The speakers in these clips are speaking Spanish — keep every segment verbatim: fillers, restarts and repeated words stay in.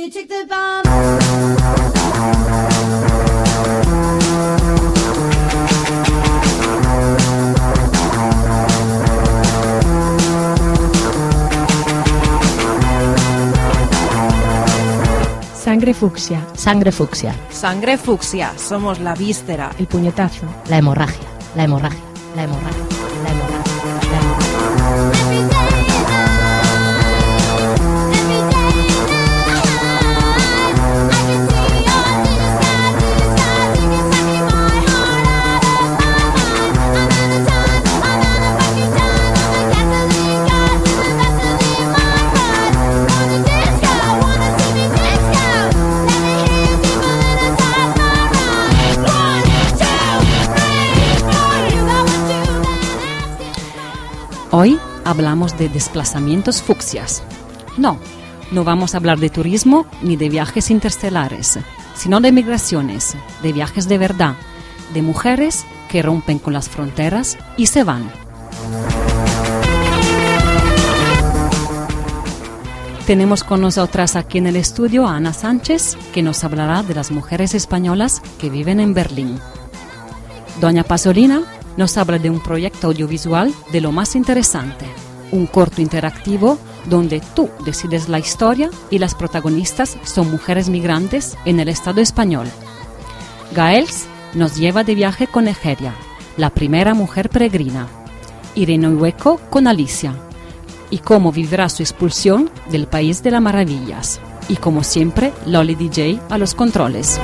Sangre fucsia. Sangre fucsia. Sangre fucsia. Somos la víscera. El puñetazo. La hemorragia. La hemorragia. La hemorragia. La hemorragia. La hemorragia. Hoy hablamos de desplazamientos fucsias. No, no vamos a hablar de turismo ni de viajes interestelares, sino de migraciones, de viajes de verdad, de mujeres que rompen con las fronteras y se van. Tenemos con nosotras aquí en el estudio a Ana Sánchez, que nos hablará de las mujeres españolas que viven en Berlín. Doña Pasolina nos habla de un proyecto audiovisual de lo más interesante, un corto interactivo donde tú decides la historia y las protagonistas son mujeres migrantes en el Estado español. Gaels nos lleva de viaje con Egeria, la primera mujer peregrina, Irene Hueco con Alicia, y cómo vivirá su expulsión del País de las Maravillas. Y como siempre, Loli D J a los controles.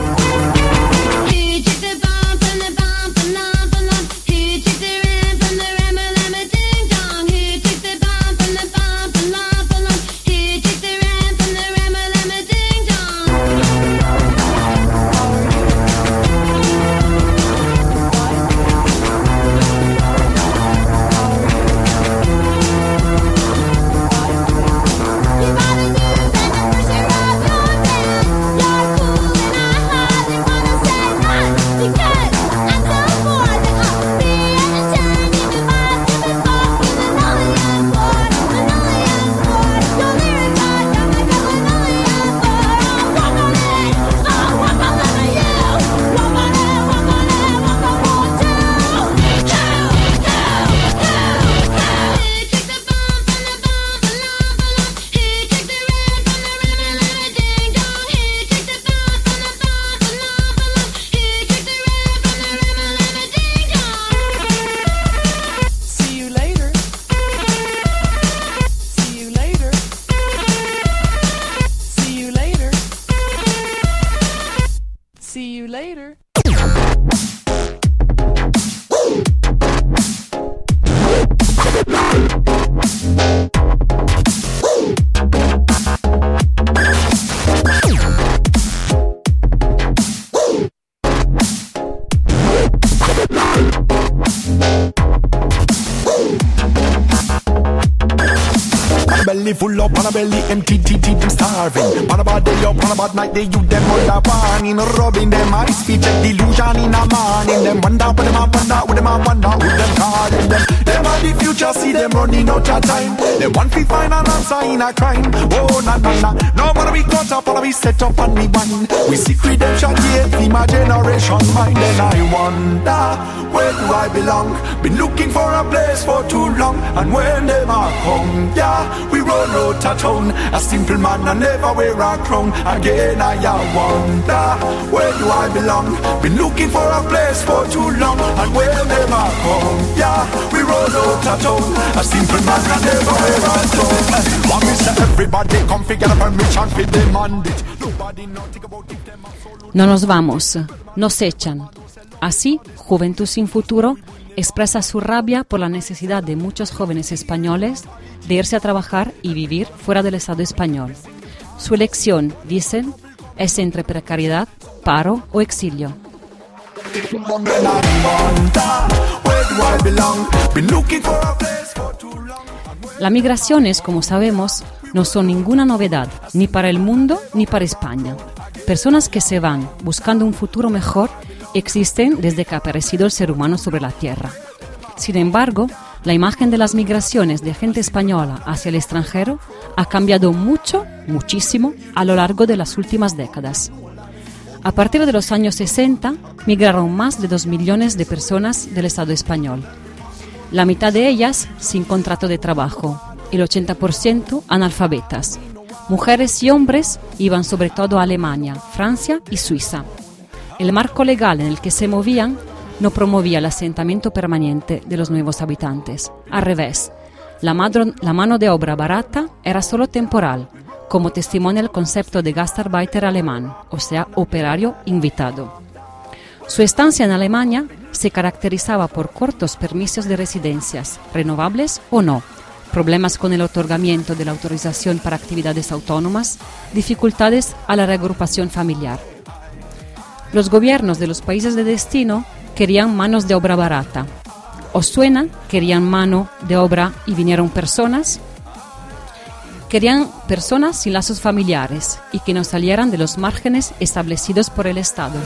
Full up on a belly, empty, teeth, them starving. On a bad day up, on a bad night, they you them all the warning. Rubbing them eyes, feet, check delusion in a morning. Them wonder, put them up, wonder, with them up, wonder, with them calling them. Them are the future, see them running out of time. They want to find an answer in a crime. Oh, na, na, na. No matter we cut up, or we set up and we wine. We seek redemption, yet be my generation mind. And I wonder, where do I belong? Been looking for a place for too long. And when them are come, yeah, we run out of town. A simple man and never wear a crown. Again I wonder, where do I belong? Been looking for a place for too long. And when them are come, yeah, we run out of town. A simple man and never wear a crown. Want me say everybody come figure a permission for demand it. Nobody know think about if them are so. No nos vamos, nos echan. Así, Juventud Sin Futuro expresa su rabia por la necesidad de muchos jóvenes españoles de irse a trabajar y vivir fuera del Estado español. Su elección, dicen, es entre precariedad, paro o exilio. Las migraciones, como sabemos, no son ninguna novedad, ni para el mundo ni para España. Personas que se van buscando un futuro mejor existen desde que ha aparecido el ser humano sobre la Tierra. Sin embargo, La imagen de las migraciones de gente española hacia el extranjero ha cambiado mucho, muchísimo, a lo largo de las últimas décadas. A partir de los años sesenta, migraron más de dos millones de personas del Estado español. La mitad de ellas sin contrato de trabajo, el ochenta por ciento analfabetas. Mujeres y hombres iban sobre todo a Alemania, Francia y Suiza. El marco legal en el que se movían no promovía el asentamiento permanente de los nuevos habitantes. Al revés, la, madro, la mano de obra barata era solo temporal, como testimonia el concepto de Gastarbeiter alemán, o sea, operario invitado. Su estancia en Alemania se caracterizaba por cortos permisos de residencias, renovables o no, problemas con el otorgamiento de la autorización para actividades autónomas, dificultades a la reagrupación familiar. Los gobiernos de los países de destino querían manos de obra barata. ¿Os suena? Querían mano de obra y vinieron personas. Querían personas sin lazos familiares y que no salieran de los márgenes establecidos por el Estado.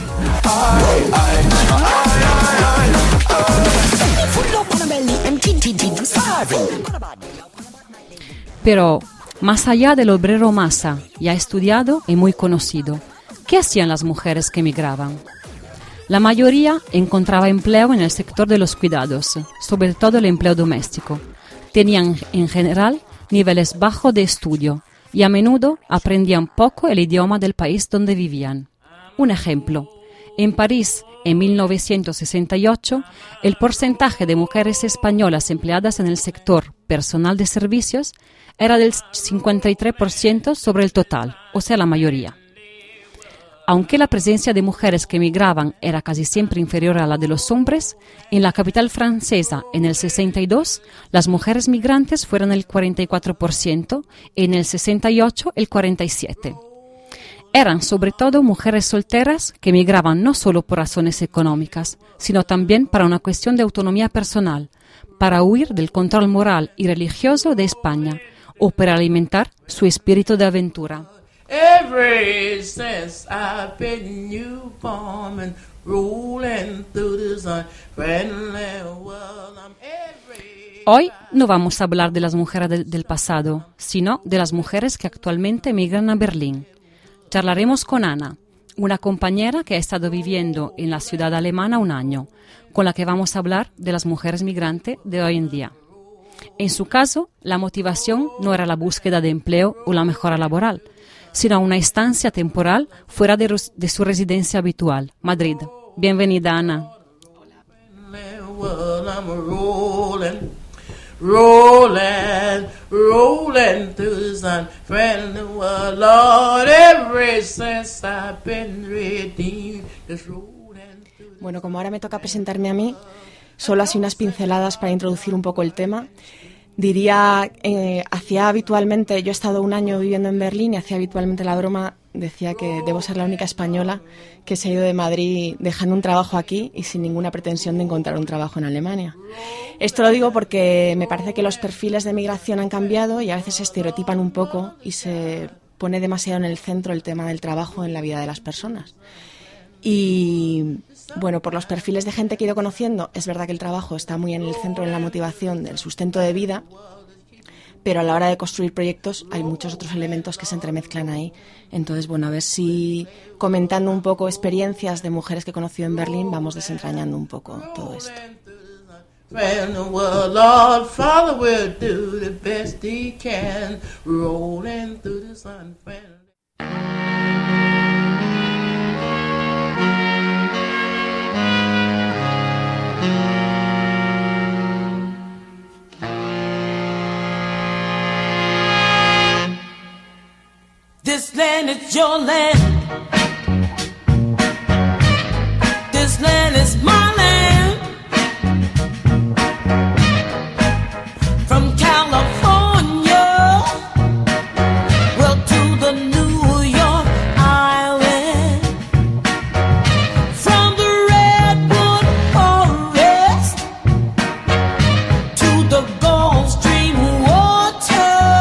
Pero, más allá del obrero masa, ya estudiado y muy conocido, ¿qué hacían las mujeres que emigraban? La mayoría encontraba empleo en el sector de los cuidados, sobre todo el empleo doméstico. Tenían, en general, niveles bajos de estudio y a menudo aprendían poco el idioma del país donde vivían. Un ejemplo, en París, en mil novecientos sesenta y ocho, el porcentaje de mujeres españolas empleadas en el sector personal de servicios era del cincuenta y tres por ciento sobre el total, o sea, la mayoría. Aunque la presencia de mujeres que emigraban era casi siempre inferior a la de los hombres, en la capital francesa, en el sesenta y dos, las mujeres migrantes fueron el cuarenta y cuatro por ciento y en el sesenta y ocho el cuarenta y siete por ciento. Eran sobre todo mujeres solteras que emigraban no solo por razones económicas, sino también para una cuestión de autonomía personal, para huir del control moral y religioso de España o para alimentar su espíritu de aventura. Ever since I've been newborn and rolling through the sun, friendly world, I'm every... Hoy no vamos a hablar de las mujeres de, del pasado, sino de las mujeres que actualmente emigran a Berlín. Charlaremos con Ana, una compañera que ha estado viviendo en la ciudad alemana un año, con la que vamos a hablar de las mujeres migrantes de hoy en día. En su caso, la motivación no era la búsqueda de empleo o la mejora laboral, sino una estancia temporal fuera de, de su residencia habitual, Madrid. Bienvenida, Ana. Rolling, rolling through the sun, friendly world, Lord, ever since I've been redeemed, just rolling through the... Bueno, como ahora me toca presentarme a mí, solo así unas pinceladas para introducir un poco el tema. Diría, eh, hacía habitualmente, yo he estado un año viviendo en Berlín y hacía habitualmente la broma, decía que debo ser la única española que se ha ido de Madrid dejando un trabajo aquí y sin ninguna pretensión de encontrar un trabajo en Alemania. Esto lo digo porque me parece que los perfiles de migración han cambiado y a veces se estereotipan un poco y se pone demasiado en el centro el tema del trabajo en la vida de las personas. Y bueno, por los perfiles de gente que he ido conociendo, es verdad que el trabajo está muy en el centro, en la motivación del sustento de vida, pero a la hora de construir proyectos hay muchos otros elementos que se entremezclan ahí. Entonces, bueno, a ver si comentando un poco experiencias de mujeres que he conocido en Berlín, vamos desentrañando un poco todo esto. This land is your land. This land is my land. From California, well, to the New York Island. From the Redwood Forest to the Gulf Stream waters.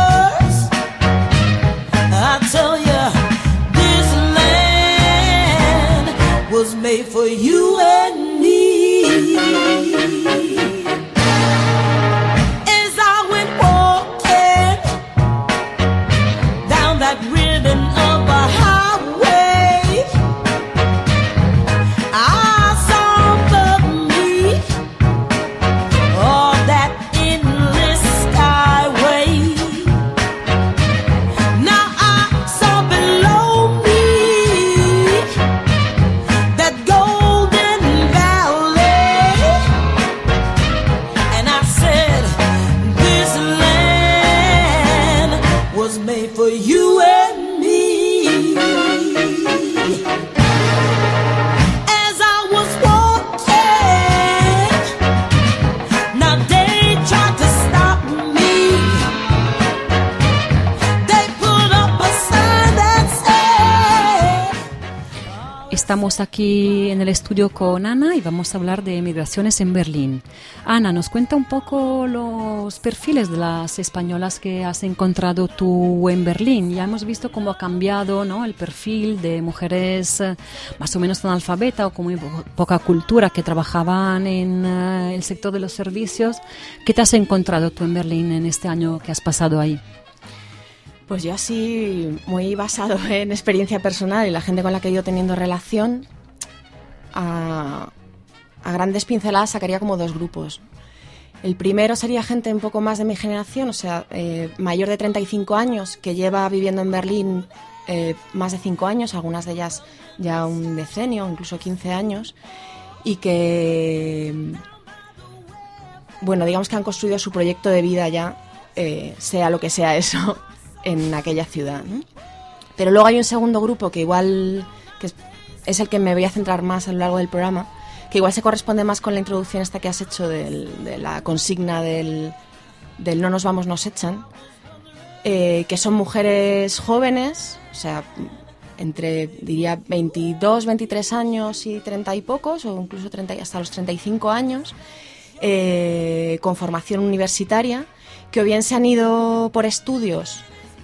I tell you, this land was made for you and me. estamos aquí en el estudio con Ana y vamos a hablar de migraciones en Berlín. Ana, nos cuenta un poco los perfiles de las españolas que has encontrado tú en Berlín. Ya hemos visto cómo ha cambiado, ¿no?, el perfil de mujeres eh, más o menos analfabetas o con muy po- poca cultura que trabajaban en eh, el sector de los servicios. ¿Qué te has encontrado tú en Berlín en este año que has pasado ahí? Pues yo así, muy basado en experiencia personal y la gente con la que he ido teniendo relación, a, a grandes pinceladas sacaría como dos grupos. El primero sería gente un poco más de mi generación, o sea, eh, mayor de treinta y cinco años, que lleva viviendo en Berlín eh, más de cinco años, algunas de ellas ya un decenio, incluso quince años, y que, bueno, digamos que han construido su proyecto de vida ya, eh, sea lo que sea eso, en aquella ciudad, ¿no? Pero luego hay un segundo grupo que igual que es, es el que me voy a centrar más a lo largo del programa, que igual se corresponde más con la introducción esta que has hecho del, de la consigna del, del no nos vamos, nos echan, eh, que son mujeres jóvenes, o sea, entre, diría, veintidós, veintitrés años y treinta y pocos, o incluso treinta, hasta los treinta y cinco años, eh, con formación universitaria, que o bien se han ido por estudios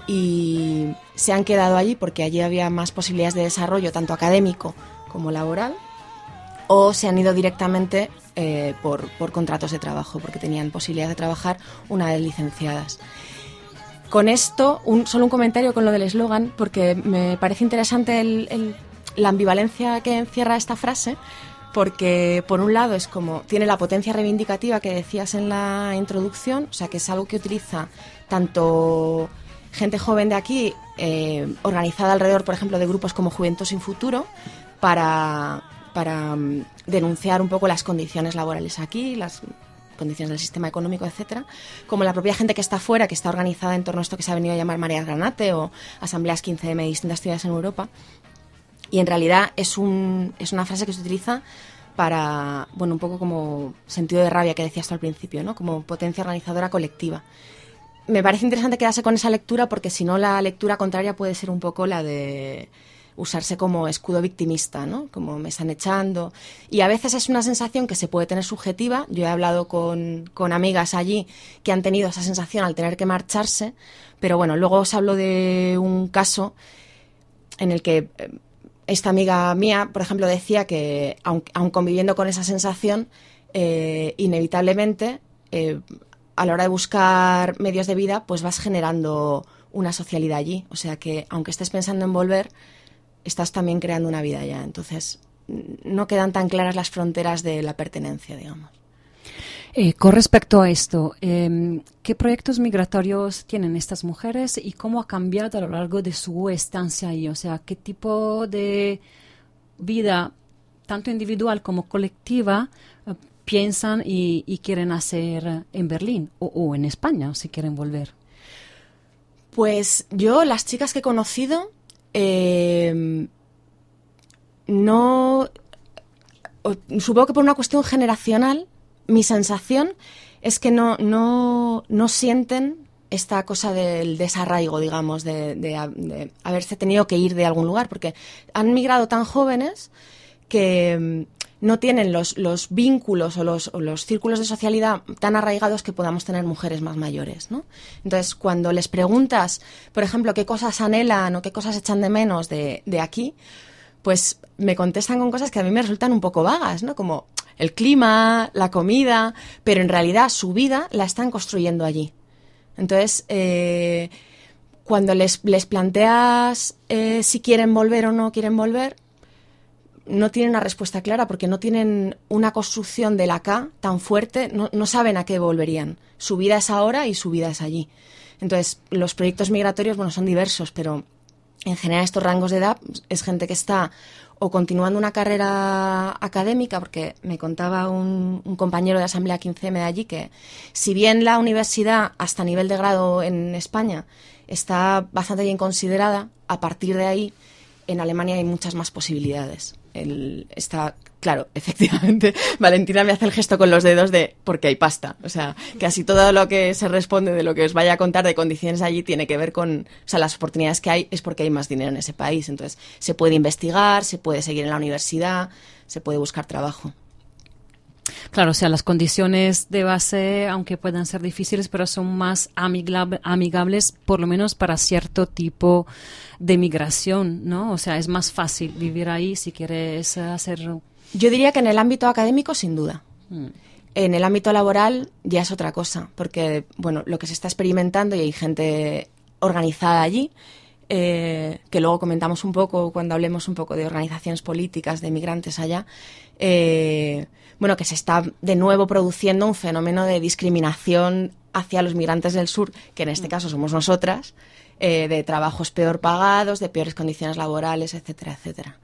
y se han quedado allí porque allí había más posibilidades de desarrollo, tanto académico como laboral, o se han ido directamente eh, por, por contratos de trabajo, porque tenían posibilidad de trabajar una vez licenciadas. Con esto, un, solo un comentario con lo del eslogan, porque me parece interesante el, el, la ambivalencia que encierra esta frase, porque por un lado es como tiene la potencia reivindicativa que decías en la introducción, o sea que es algo que utiliza tanto gente joven de aquí, eh, organizada alrededor, por ejemplo, de grupos como Juventud Sin Futuro, para, para um, denunciar un poco las condiciones laborales aquí, las condiciones del sistema económico, etcétera, como la propia gente que está fuera, que está organizada en torno a esto que se ha venido a llamar Mareas Granate o Asambleas quince eme de distintas ciudades en Europa. Y en realidad es, un, es una frase que se utiliza para, bueno, un poco como sentido de rabia que decías tú al principio, ¿no?, como potencia organizadora colectiva. Me parece interesante quedarse con esa lectura porque si no la lectura contraria puede ser un poco la de usarse como escudo victimista, ¿no?, como me están echando. Y a veces es una sensación que se puede tener subjetiva. Yo he hablado con, con amigas allí que han tenido esa sensación al tener que marcharse, pero bueno, luego os hablo de un caso en el que esta amiga mía, por ejemplo, decía que aun, aun conviviendo con esa sensación, eh, inevitablemente, eh, a la hora de buscar medios de vida, pues vas generando una socialidad allí. O sea que, aunque estés pensando en volver, estás también creando una vida allá. Entonces, no quedan tan claras las fronteras de la pertenencia, digamos. Eh, con respecto a esto, eh, ¿qué proyectos migratorios tienen estas mujeres y cómo ha cambiado a lo largo de su estancia ahí? O sea, ¿qué tipo de vida, tanto individual como colectiva, eh, piensan y, y quieren hacer en Berlín o, o en España, si quieren volver? Pues yo, las chicas que he conocido, eh, no... Supongo que por una cuestión generacional, mi sensación es que no, no, no sienten esta cosa del desarraigo, digamos, de, de, de haberse tenido que ir de algún lugar, porque han migrado tan jóvenes que no tienen los, los vínculos o los, o los círculos de socialidad tan arraigados que podamos tener mujeres más mayores, ¿no? Entonces, cuando les preguntas, por ejemplo, qué cosas anhelan o qué cosas echan de menos de, de aquí, pues me contestan con cosas que a mí me resultan un poco vagas, ¿no? Como el clima, la comida, pero en realidad su vida la están construyendo allí. Entonces, eh, cuando les, les planteas eh, si quieren volver o no quieren volver, no tienen una respuesta clara porque no tienen una construcción del acá tan fuerte, no, no saben a qué volverían. Su vida es ahora y su vida es allí. Entonces, los proyectos migratorios, bueno, son diversos, pero en general estos rangos de edad es gente que está o continuando una carrera académica, porque me contaba un, un compañero de Asamblea quince eme de allí que si bien la universidad hasta nivel de grado en España está bastante bien considerada, a partir de ahí en Alemania hay muchas más posibilidades. el, está, claro, efectivamente, Valentina me hace el gesto con los dedos de porque hay pasta. O sea, casi todo lo que se responde de lo que os vaya a contar de condiciones allí tiene que ver con, o sea, las oportunidades que hay es porque hay más dinero en ese país. Entonces, se puede investigar, se puede seguir en la universidad, se puede buscar trabajo. Claro, o sea, las condiciones de base, aunque puedan ser difíciles, pero son más amigable, amigables, por lo menos para cierto tipo de migración, ¿no? O sea, es más fácil vivir ahí si quieres hacer... Yo diría que en el ámbito académico, sin duda. Mm. En el ámbito laboral ya es otra cosa, porque, bueno, lo que se está experimentando, y hay gente organizada allí, eh, que luego comentamos un poco cuando hablemos un poco de organizaciones políticas de migrantes allá, eh, bueno, que se está de nuevo produciendo un fenómeno de discriminación hacia los migrantes del sur, que en este caso somos nosotras, eh, de trabajos peor pagados, de peores condiciones laborales, etcétera, etcétera.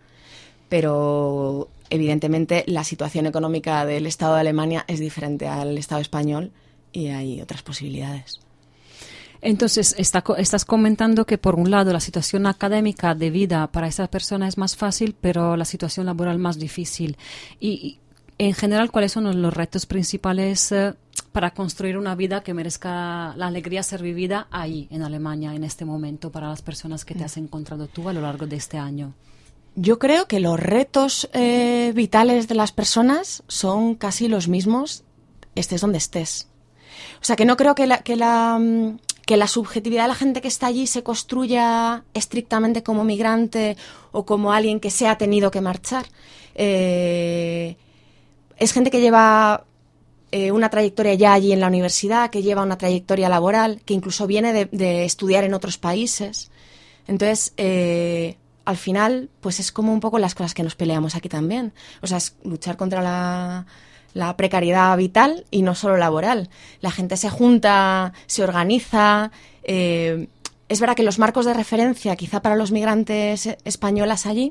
Pero evidentemente la situación económica del Estado de Alemania es diferente al Estado español y hay otras posibilidades. Entonces, está, estás comentando que por un lado la situación académica de vida para esa persona es más fácil, pero la situación laboral más difícil. Y, y en general, ¿cuáles son los retos principales eh, para construir una vida que merezca la alegría de ser vivida ahí, en Alemania, en este momento, para las personas que te has encontrado tú a lo largo de este año? Yo creo que los retos eh, vitales de las personas son casi los mismos, estés donde estés. O sea, que no creo que la, que la, que la subjetividad de la gente que está allí se construya estrictamente como migrante o como alguien que se ha tenido que marchar. Eh, es gente que lleva eh, una trayectoria ya allí en la universidad, que lleva una trayectoria laboral, que incluso viene de, de estudiar en otros países. Entonces, eh, al final, pues es como un poco las cosas que nos peleamos aquí también. O sea, es luchar contra la... la precariedad vital y no solo laboral. La gente se junta, se organiza. Eh, es verdad que los marcos de referencia, quizá para los migrantes españolas allí,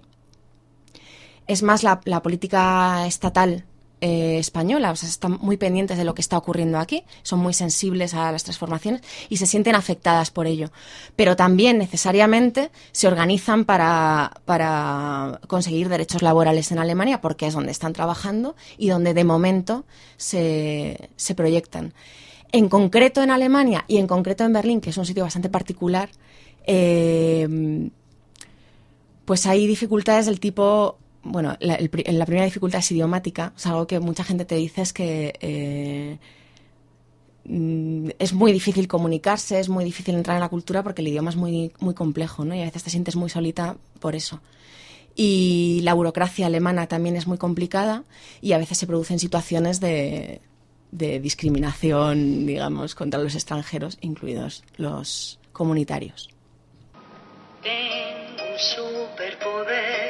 es más la, la política estatal eh, española. O sea, están muy pendientes de lo que está ocurriendo aquí, son muy sensibles a las transformaciones y se sienten afectadas por ello. Pero también necesariamente se organizan para, para conseguir derechos laborales en Alemania, porque es donde están trabajando y donde de momento se, se proyectan. En concreto en Alemania y en concreto en Berlín, que es un sitio bastante particular, eh, pues hay dificultades del tipo... Bueno, la, el, la primera dificultad es idiomática. O sea, algo que mucha gente te dice es que eh, es muy difícil comunicarse, es muy difícil entrar en la cultura porque el idioma es muy, muy complejo, ¿no? Y a veces te sientes muy solita por eso. Y la burocracia alemana también es muy complicada y a veces se producen situaciones de, de discriminación, digamos, contra los extranjeros, incluidos los comunitarios. Tengo un superpoder.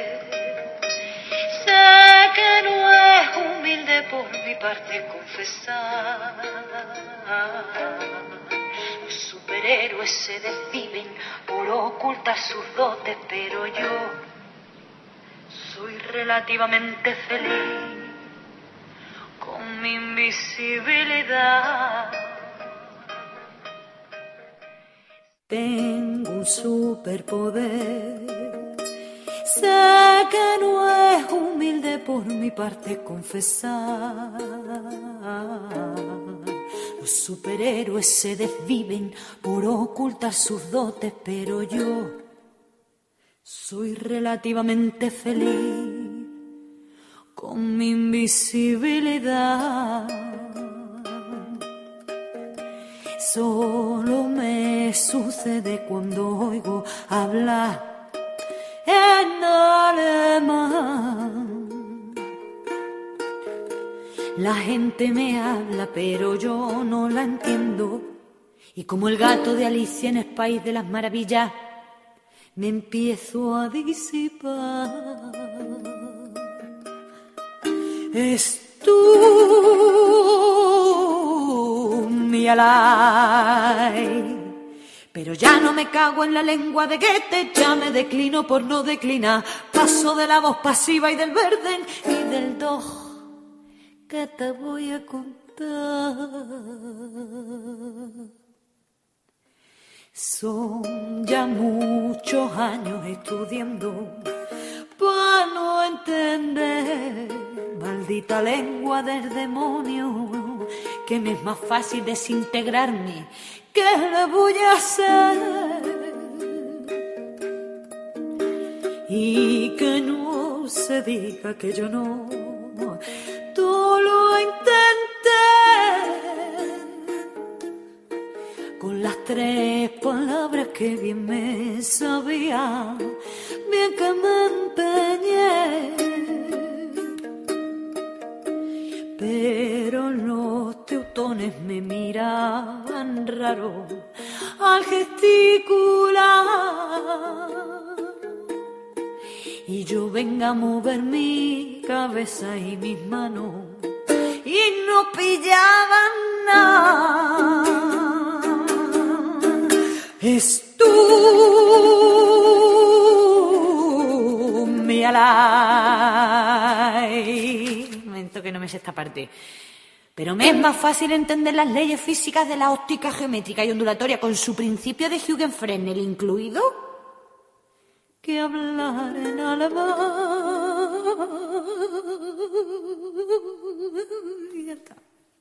Sé que no es humilde por mi parte confesar. Los superhéroes se desviven por ocultar sus dotes, pero yo soy relativamente feliz con mi invisibilidad. Tengo un superpoder. Sé que no es humilde por mi parte confesar. Los superhéroes se desviven por ocultar sus dotes, pero yo soy relativamente feliz con mi invisibilidad. Solo me sucede cuando oigo hablar en alemán. La gente me habla, pero yo no la entiendo. Y como el gato de Alicia en el País de las Maravillas, me empiezo a disipar. Es tú, mi alay. Pero ya no me cago en la lengua de Goethe, ya me declino por no declinar. Paso de la voz pasiva y del Verden y del Dog, que te voy a contar. Son ya muchos años estudiando para no entender, maldita lengua del demonio, que me es más fácil desintegrarme. ¿Qué le voy a hacer? Y que no se diga que yo no, todo lo intenté. Con las tres palabras que bien me sabía, bien que me empeñé. Pero los teutones me miraban raro al gesticular. Y yo venga a mover mi cabeza y mis manos y no pillaban nada. Es tú, mi alay. Un momento que no me sé esta parte. Pero me es más fácil entender las leyes físicas de la óptica geométrica y ondulatoria con su principio de Huygens-Fresnel incluido que hablar en alemán. Ya está.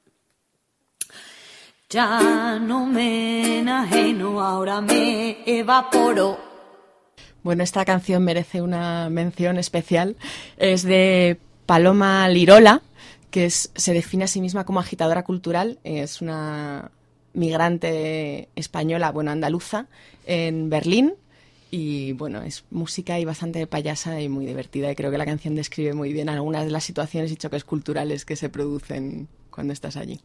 Ya no me enajeno, ahora me evaporo. Bueno, esta canción merece una mención especial. Es de Paloma Lirola, que es, se define a sí misma como agitadora cultural. Es una migrante española, bueno, andaluza, en Berlín. Y bueno, es música y bastante payasa y muy divertida. Y creo que la canción describe muy bien algunas de las situaciones y choques culturales que se producen cuando estás allí.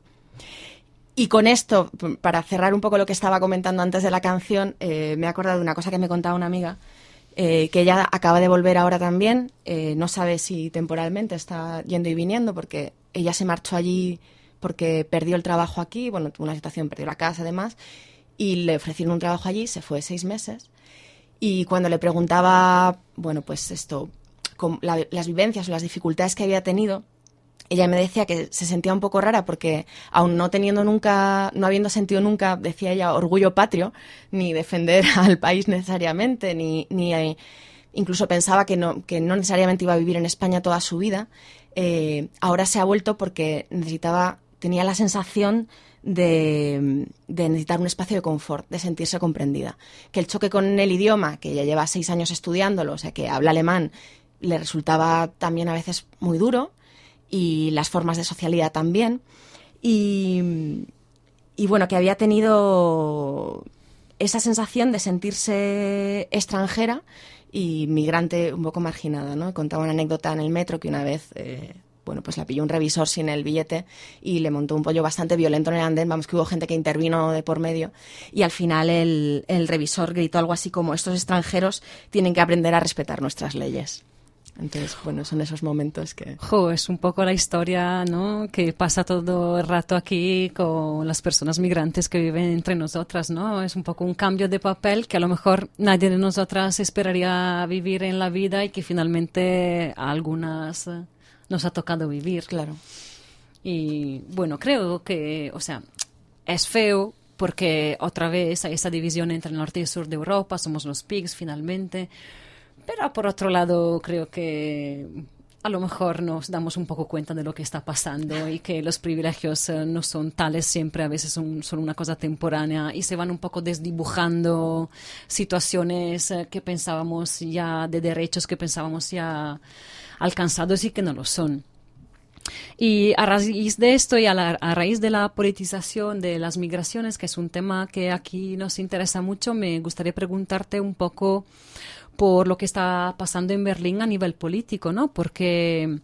Y con esto, para cerrar un poco lo que estaba comentando antes de la canción, eh, me he acordado de una cosa que me contaba una amiga, eh, que ella acaba de volver ahora también. Eh, no sabe si temporalmente está yendo y viniendo, porque ella se marchó allí porque perdió el trabajo aquí. Bueno, tuvo una situación, perdió la casa además, y le ofrecieron un trabajo allí, se fue seis meses. Y cuando le preguntaba, bueno, pues esto, con la, las vivencias o las dificultades que había tenido, ella me decía que se sentía un poco rara porque, aun no teniendo nunca, no habiendo sentido nunca, decía ella, orgullo patrio, ni defender al país necesariamente, ni, ni eh, incluso pensaba que no, que no necesariamente iba a vivir en España toda su vida, eh, ahora se ha vuelto porque necesitaba, tenía la sensación De, de necesitar un espacio de confort, de sentirse comprendida. Que el choque con el idioma, que ya lleva seis años estudiándolo, o sea, que habla alemán, le resultaba también a veces muy duro, y las formas de socialidad también. Y, y bueno, que había tenido esa sensación de sentirse extranjera y migrante un poco marginada, ¿no? Contaba una anécdota en el metro que una vez... Eh, bueno, pues la pilló un revisor sin el billete y le montó un pollo bastante violento en el andén. Vamos, que hubo gente que intervino de por medio y al final el, el revisor gritó algo así como: estos extranjeros tienen que aprender a respetar nuestras leyes. Entonces, bueno, son esos momentos que... Jo, es un poco la historia, ¿no?, que pasa todo el rato aquí con las personas migrantes que viven entre nosotras, ¿no? Es un poco un cambio de papel que a lo mejor nadie de nosotras esperaría vivir en la vida y que finalmente a algunas nos ha tocado vivir. Claro. Y bueno, creo que, o sea, es feo porque otra vez hay esa división entre el norte y el sur de Europa, somos los pigs finalmente, pero por otro lado creo que a lo mejor nos damos un poco cuenta de lo que está pasando y que los privilegios eh, no son tales siempre, a veces son, son una cosa temporánea y se van un poco desdibujando situaciones eh, que pensábamos ya, de derechos que pensábamos ya alcanzados y que no lo son. Y a raíz de esto y a, la, a raíz de la politización de las migraciones, que es un tema que aquí nos interesa mucho, me gustaría preguntarte un poco por lo que está pasando en Berlín a nivel político, ¿no? Porque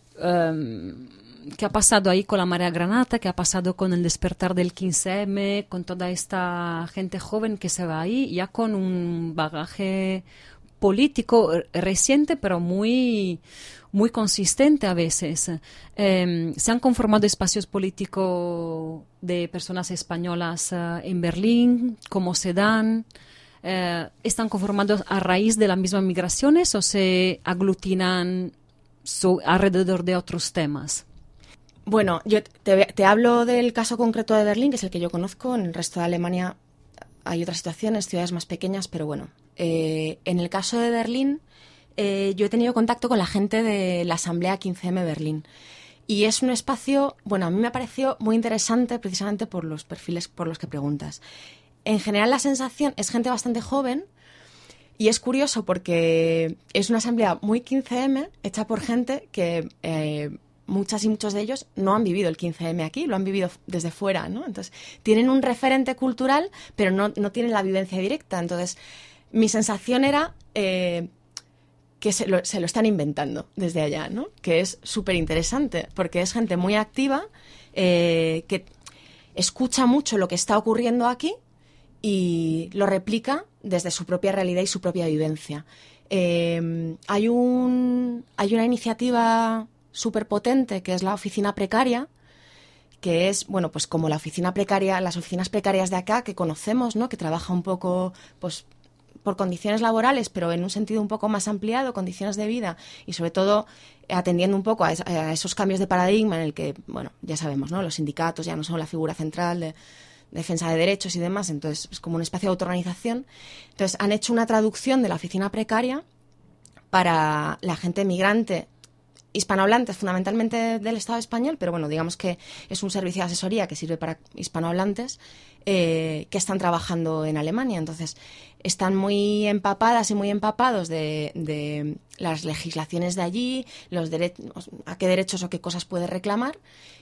um, ¿qué ha pasado ahí con la Marea Granata? ¿Qué ha pasado con el despertar del quince eme? Con toda esta gente joven que se va ahí, ya con un bagaje político reciente, pero muy, muy consistente a veces. Eh, se han conformado espacios políticos de personas españolas uh, en Berlín. ¿Cómo se dan? Eh, ¿Están conformados a raíz de las mismas migraciones o se aglutinan so, alrededor de otros temas? Bueno, yo te, te hablo del caso concreto de Berlín, que es el que yo conozco. En el resto de Alemania hay otras situaciones, ciudades más pequeñas, pero bueno. Eh, en el caso de Berlín, eh, yo he tenido contacto con la gente de la Asamblea quince eme Berlín. Y es un espacio, bueno, a mí me pareció muy interesante precisamente por los perfiles por los que preguntas. En general la sensación es gente bastante joven y es curioso porque es una asamblea muy quince eme hecha por gente que eh, muchas y muchos de ellos no han vivido el quince eme aquí, lo han vivido desde fuera, ¿no? Entonces tienen un referente cultural pero no, no tienen la vivencia directa. Entonces mi sensación era eh, que se lo, se lo están inventando desde allá, ¿no? Que es súper interesante porque es gente muy activa eh, que escucha mucho lo que está ocurriendo aquí y lo replica desde su propia realidad y su propia vivencia. Eh, hay, un, hay una iniciativa súper potente que es la oficina precaria, que es, bueno, pues como la oficina precaria, las oficinas precarias de acá que conocemos, ¿no? Que trabaja un poco, pues, por condiciones laborales, pero en un sentido un poco más ampliado, condiciones de vida y sobre todo atendiendo un poco a, es, a esos cambios de paradigma en el que, bueno, ya sabemos, ¿no? Los sindicatos ya no son la figura central de defensa de derechos y demás, entonces es como un espacio de autoorganización. Entonces han hecho una traducción de la oficina precaria para la gente migrante hispanohablante, fundamentalmente del Estado español, pero bueno, digamos que es un servicio de asesoría que sirve para hispanohablantes eh, que están trabajando en Alemania. Entonces están muy empapadas y muy empapados de, de las legislaciones de allí, los derechos, a qué derechos o qué cosas puede reclamar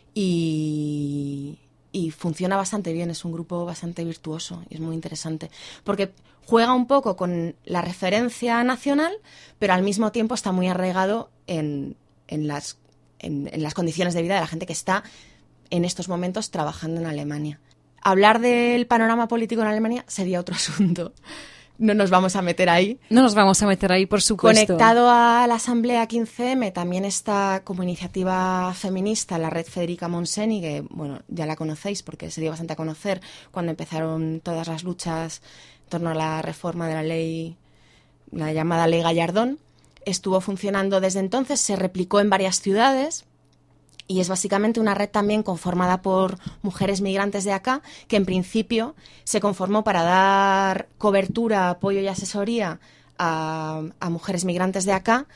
y... y funciona bastante bien, es un grupo bastante virtuoso y es muy interesante, porque juega un poco con la referencia nacional, pero al mismo tiempo está muy arraigado en, en, las, en, en las condiciones de vida de la gente que está en estos momentos trabajando en Alemania. Hablar del panorama político en Alemania sería otro asunto. No nos vamos a meter ahí. No nos vamos a meter ahí, por supuesto. Conectado a la Asamblea quince eme también está como iniciativa feminista la Red Federica Monseni, que bueno, ya la conocéis porque se dio bastante a conocer cuando empezaron todas las luchas en torno a la reforma de la ley, la llamada Ley Gallardón. Estuvo funcionando desde entonces, se replicó en varias ciudades. Y es básicamente una red también conformada por mujeres migrantes de acá, que en principio se conformó para dar cobertura, apoyo y asesoría a, a mujeres migrantes de acá,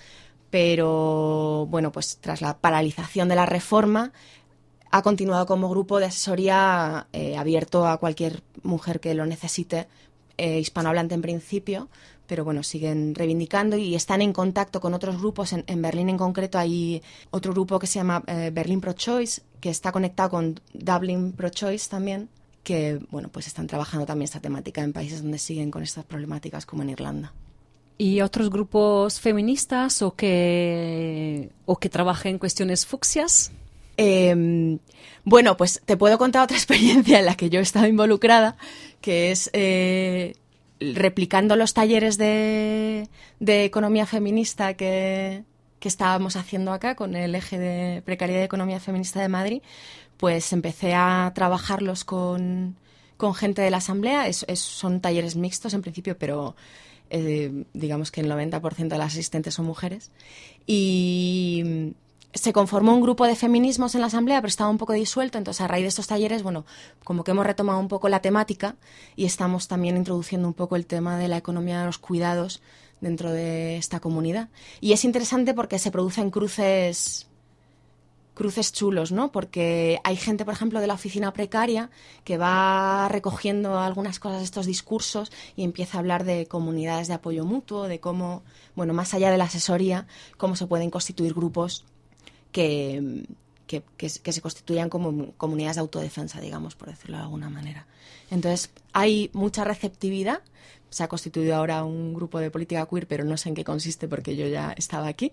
pero bueno, pues tras la paralización de la reforma ha continuado como grupo de asesoría eh, abierto a cualquier mujer que lo necesite, eh, hispanohablante en principio, pero bueno, siguen reivindicando y están en contacto con otros grupos. En, en Berlín en concreto hay otro grupo que se llama eh, Berlin Pro Choice, que está conectado con Dublin Pro Choice también, que bueno, pues están trabajando también esta temática en países donde siguen con estas problemáticas como en Irlanda. ¿Y otros grupos feministas o que, o que trabajen en cuestiones fucsias? Eh, bueno, pues te puedo contar otra experiencia en la que yo he estado involucrada, que es... Eh, replicando los talleres de, de economía feminista que, que estábamos haciendo acá con el eje de precariedad y economía feminista de Madrid, pues empecé a trabajarlos con, con gente de la Asamblea. Es, es, son talleres mixtos en principio, pero eh, digamos que el noventa por ciento de las asistentes son mujeres. Y se conformó un grupo de feminismos en la Asamblea, pero estaba un poco disuelto, entonces a raíz de estos talleres, bueno, como que hemos retomado un poco la temática y estamos también introduciendo un poco el tema de la economía de los cuidados dentro de esta comunidad. Y es interesante porque se producen cruces, cruces chulos, ¿no? Porque hay gente, por ejemplo, de la oficina precaria que va recogiendo algunas cosas de estos discursos y empieza a hablar de comunidades de apoyo mutuo, de cómo, bueno, más allá de la asesoría, cómo se pueden constituir grupos Que, que, que, que se constituyan como comunidades de autodefensa, digamos, por decirlo de alguna manera. Entonces, hay mucha receptividad. Se ha constituido ahora un grupo de política queer, pero no sé en qué consiste porque yo ya estaba aquí.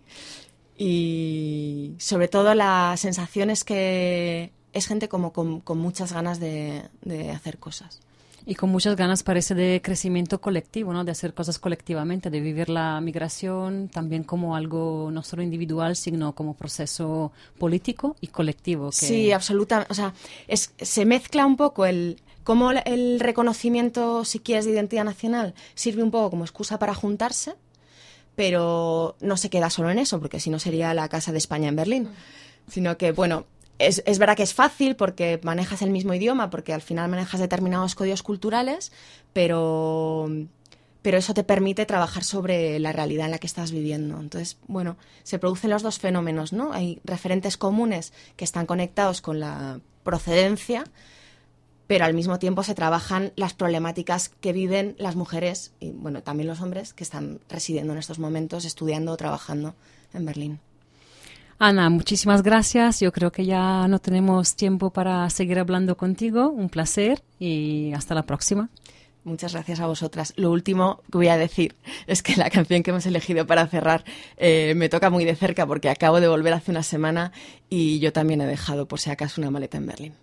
Y sobre todo la sensación es que es gente como con, con muchas ganas de, de hacer cosas. Y con muchas ganas, parece, de crecimiento colectivo, ¿no? De hacer cosas colectivamente, de vivir la migración también como algo no solo individual, sino como proceso político y colectivo. Que... Sí, absolutamente. O sea, es, se mezcla un poco el cómo el reconocimiento, si quieres, de identidad nacional sirve un poco como excusa para juntarse, pero no se queda solo en eso, porque si no sería la Casa de España en Berlín, sino que, bueno... Es, es verdad que es fácil porque manejas el mismo idioma, porque al final manejas determinados códigos culturales, pero, pero eso te permite trabajar sobre la realidad en la que estás viviendo. Entonces, bueno, se producen los dos fenómenos, ¿no? Hay referentes comunes que están conectados con la procedencia, pero al mismo tiempo se trabajan las problemáticas que viven las mujeres y, bueno, también los hombres que están residiendo en estos momentos, estudiando o trabajando en Berlín. Ana, muchísimas gracias. Yo creo que ya no tenemos tiempo para seguir hablando contigo. Un placer y hasta la próxima. Muchas gracias a vosotras. Lo último que voy a decir es que la canción que hemos elegido para cerrar eh, me toca muy de cerca porque acabo de volver hace una semana y yo también he dejado, por si acaso, una maleta en Berlín.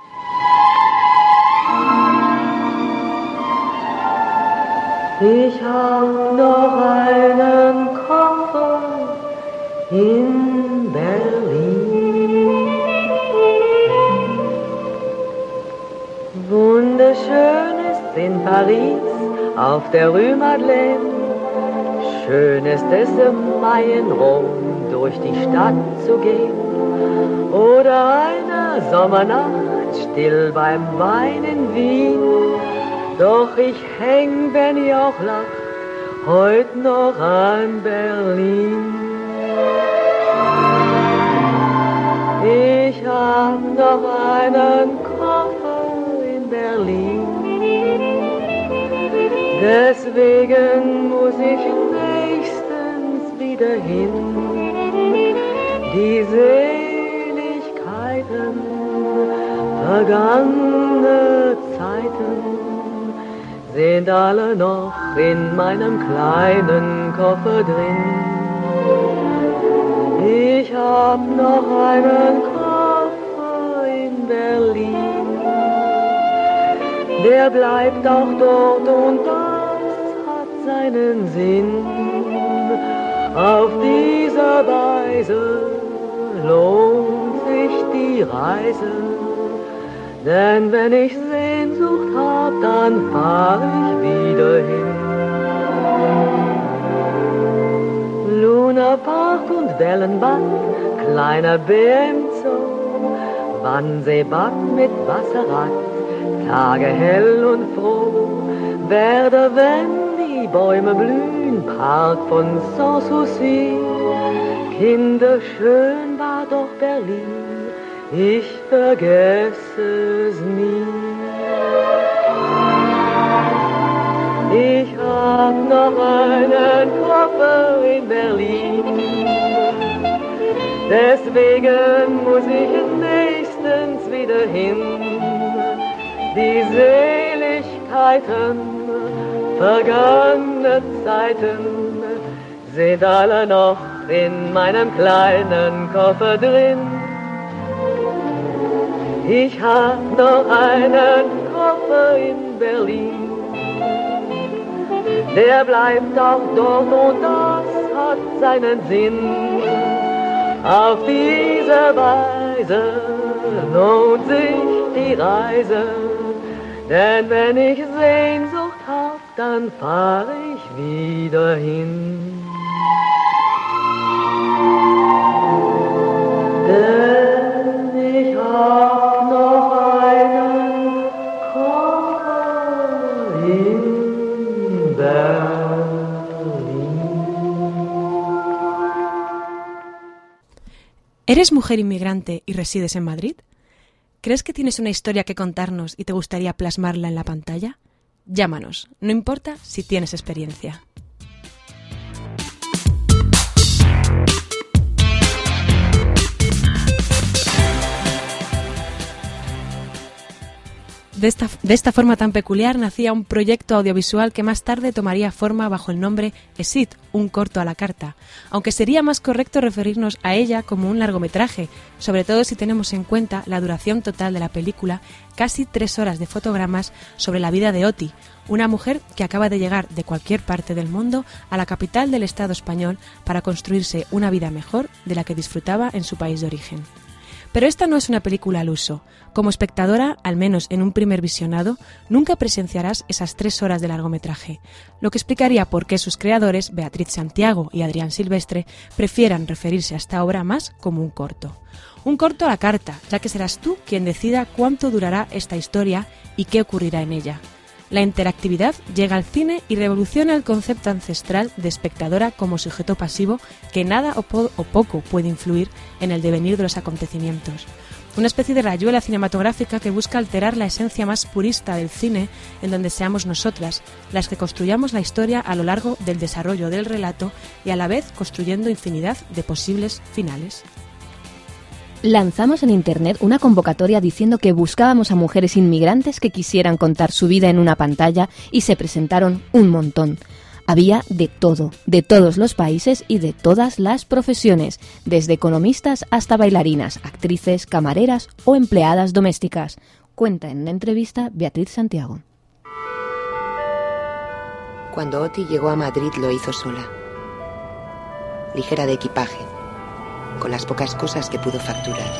Ich hab noch einen Koffer in Berlin. Wunderschön ist in Paris auf der Rue Madeleine. Schön ist es im Mai in Rom durch die Stadt zu gehen. Oder eine Sommernacht still beim Wein in Wien. Doch ich häng, wenn ich auch lach, heut noch an Berlin. Ich hab noch einen Koffer in Berlin. Deswegen muss ich nächstens wieder hin. Die Seligkeiten, vergangene Zeiten sind alle noch in meinem kleinen Koffer drin. Ich hab noch einen Koffer in Berlin. Der bleibt auch dort und das hat seinen Sinn. Auf dieser Weise lohnt sich die Reise. Denn wenn ich Sehnsucht hab, dann fahr ich wieder hin. Luna Park und Wellenbad, kleiner Bär im Zoo, Wannseebad mit Wasserrad, Tage hell und froh. Werde, wenn die Bäume blühen, Park von Sanssouci. Kinderschön war doch Berlin, ich vergesse es nie. Ich hab noch einen Koffer in Berlin. Deswegen muss ich nächstens wieder hin. Die Seligkeiten, vergangene Zeiten sind alle noch in meinem kleinen Koffer drin. Ich hab noch einen Koffer in Berlin. Der bleibt auch dort und das hat seinen Sinn. Auf diese Weise lohnt sich die Reise. Denn wenn ich Sehnsucht hab, dann fahr ich wieder hin. Denn ich hab noch einen Koffer in Berlin. ¿Eres mujer inmigrante y resides en Madrid? ¿Crees que tienes una historia que contarnos y te gustaría plasmarla en la pantalla? Llámanos, no importa si tienes experiencia. De esta, de esta forma tan peculiar nacía un proyecto audiovisual que más tarde tomaría forma bajo el nombre Exit, un corto a la carta, aunque sería más correcto referirnos a ella como un largometraje, sobre todo si tenemos en cuenta la duración total de la película, casi tres horas de fotogramas sobre la vida de Oti, una mujer que acaba de llegar de cualquier parte del mundo a la capital del Estado español para construirse una vida mejor de la que disfrutaba en su país de origen. Pero esta no es una película al uso. Como espectadora, al menos en un primer visionado, nunca presenciarás esas tres horas de largometraje, lo que explicaría por qué sus creadores, Beatriz Santiago y Adrián Silvestre, prefieran referirse a esta obra más como un corto. Un corto a la carta, ya que serás tú quien decida cuánto durará esta historia y qué ocurrirá en ella. La interactividad llega al cine y revoluciona el concepto ancestral de espectadora como sujeto pasivo que nada o, po- o poco puede influir en el devenir de los acontecimientos. Una especie de rayuela cinematográfica que busca alterar la esencia más purista del cine, en donde seamos nosotras las que construyamos la historia a lo largo del desarrollo del relato y a la vez construyendo infinidad de posibles finales. Lanzamos en Internet una convocatoria diciendo que buscábamos a mujeres inmigrantes que quisieran contar su vida en una pantalla y se presentaron un montón. Había de todo, de todos los países y de todas las profesiones, desde economistas hasta bailarinas, actrices, camareras o empleadas domésticas. Cuenta en una entrevista Beatriz Santiago. Cuando Oti llegó a Madrid lo hizo sola, ligera de equipaje, con las pocas cosas que pudo facturar.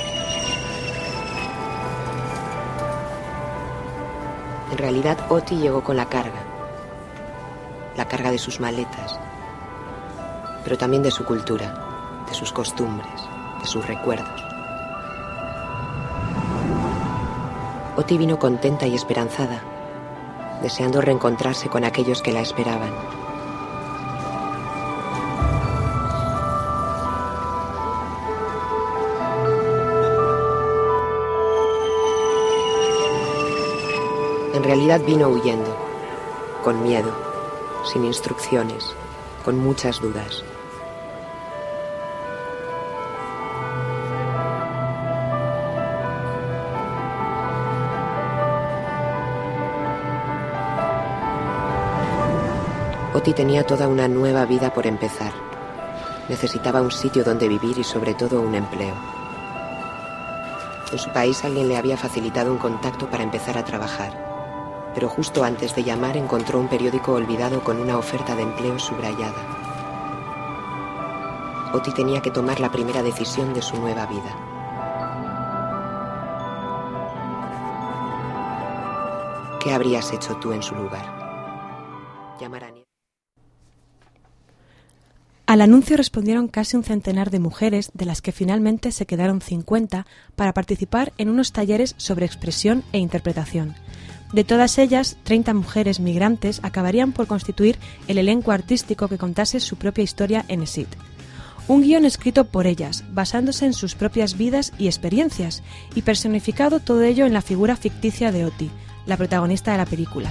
En realidad, Oti llegó con la carga, la carga de sus maletas, pero también de su cultura, de sus costumbres, de sus recuerdos. Oti vino contenta y esperanzada, deseando reencontrarse con aquellos que la esperaban. En realidad vino huyendo, con miedo, sin instrucciones, con muchas dudas. Oti tenía toda una nueva vida por empezar. Necesitaba un sitio donde vivir y sobre todo un empleo. En su país alguien le había facilitado un contacto para empezar a trabajar. Pero justo antes de llamar encontró un periódico olvidado con una oferta de empleo subrayada. Oti tenía que tomar la primera decisión de su nueva vida. ¿Qué habrías hecho tú en su lugar? Llamar a... Al anuncio respondieron casi un centenar de mujeres, de las que finalmente se quedaron cincuenta, para participar en unos talleres sobre expresión e interpretación. De todas ellas, treinta mujeres migrantes acabarían por constituir el elenco artístico que contase su propia historia en Exit. Un guión escrito por ellas, basándose en sus propias vidas y experiencias, y personificado todo ello en la figura ficticia de Oti, la protagonista de la película.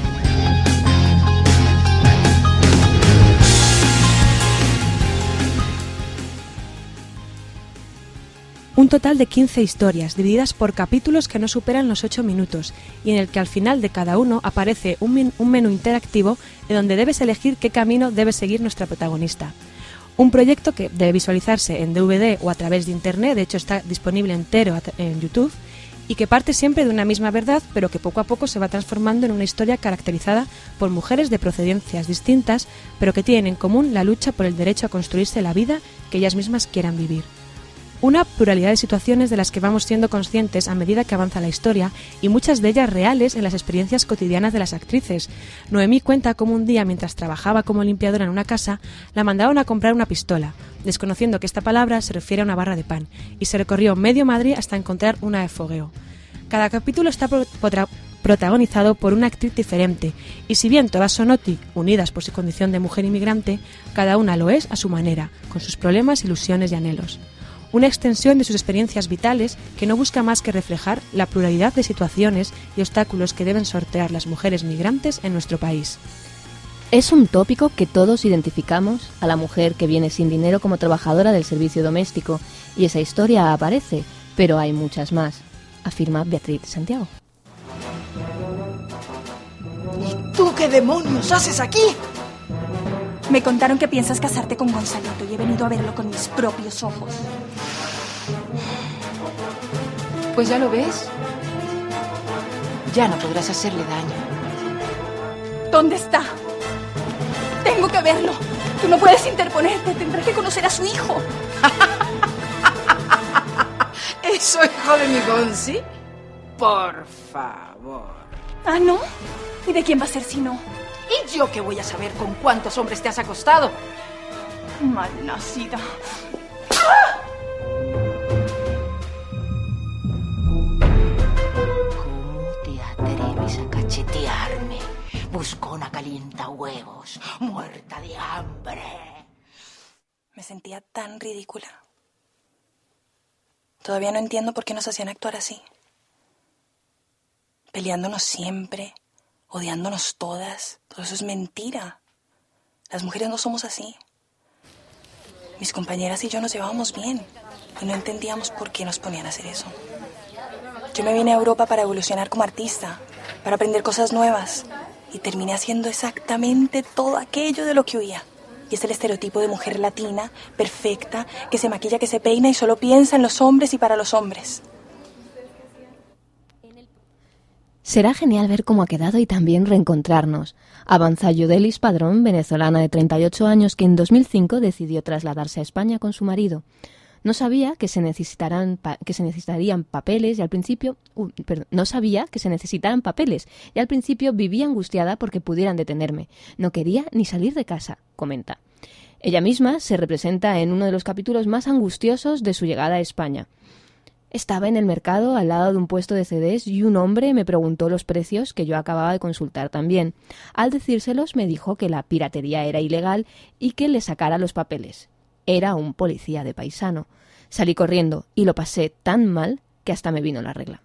Un total de quince historias, divididas por capítulos que no superan los ocho minutos, y en el que al final de cada uno aparece un, min- un menú interactivo en donde debes elegir qué camino debe seguir nuestra protagonista. Un proyecto que debe visualizarse en D V D o a través de Internet, de hecho está disponible entero en YouTube, y que parte siempre de una misma verdad, pero que poco a poco se va transformando en una historia caracterizada por mujeres de procedencias distintas, pero que tienen en común la lucha por el derecho a construirse la vida que ellas mismas quieran vivir. Una pluralidad de situaciones de las que vamos siendo conscientes a medida que avanza la historia, y muchas de ellas reales en las experiencias cotidianas de las actrices. Noemí cuenta cómo un día, mientras trabajaba como limpiadora en una casa, la mandaron a comprar una pistola, desconociendo que esta palabra se refiere a una barra de pan, y se recorrió medio Madrid hasta encontrar una de fogueo. Cada capítulo está pro- potra- protagonizado por una actriz diferente, y si bien todas son Oti, unidas por su condición de mujer inmigrante, cada una lo es a su manera, con sus problemas, ilusiones y anhelos. Una extensión de sus experiencias vitales que no busca más que reflejar la pluralidad de situaciones y obstáculos que deben sortear las mujeres migrantes en nuestro país. Es un tópico que todos identificamos a la mujer que viene sin dinero como trabajadora del servicio doméstico, y esa historia aparece, pero hay muchas más, afirma Beatriz Santiago. ¿Y tú qué demonios haces aquí? Me contaron que piensas casarte con Gonzalito y he venido a verlo con mis propios ojos. Pues ya lo ves. Ya no podrás hacerle daño. ¿Dónde está? Tengo que verlo. Tú no puedes interponerte. Tendré que conocer a su hijo. ¿Eso, hijo de mi Gonzi? Por favor. ¿Ah, no? ¿Y de quién va a ser si no? ¿Y yo qué voy a saber con cuántos hombres te has acostado? Malnacida. ¿Cómo te atreves a cachar? cachetearme. Buscona calienta huevos, muerta de hambre. Me sentía tan ridícula. Todavía no entiendo por qué nos hacían actuar así. Peleándonos siempre, odiándonos todas. Todo eso es mentira. Las mujeres no somos así. Mis compañeras y yo nos llevábamos bien y no entendíamos por qué nos ponían a hacer eso. Yo me vine a Europa para evolucionar como artista, para aprender cosas nuevas y terminé haciendo exactamente todo aquello de lo que huía. Y es el estereotipo de mujer latina, perfecta, que se maquilla, que se peina y solo piensa en los hombres y para los hombres. Será genial ver cómo ha quedado y también reencontrarnos. Avanza Yudelis Padrón, venezolana de treinta y ocho años, que en dos mil cinco decidió trasladarse a España con su marido. No sabía que se necesitarán pa- que se necesitarían papeles y al principio uh, perdón, no sabía que se necesitaran papeles y al principio vivía angustiada porque pudieran detenerme. No quería ni salir de casa, comenta. Ella misma se representa en uno de los capítulos más angustiosos de su llegada a España. Estaba en el mercado al lado de un puesto de C Ds y un hombre me preguntó los precios que yo acababa de consultar también. Al decírselos me dijo que la piratería era ilegal y que le sacara los papeles. Era un policía de paisano. Salí corriendo y lo pasé tan mal que hasta me vino la regla.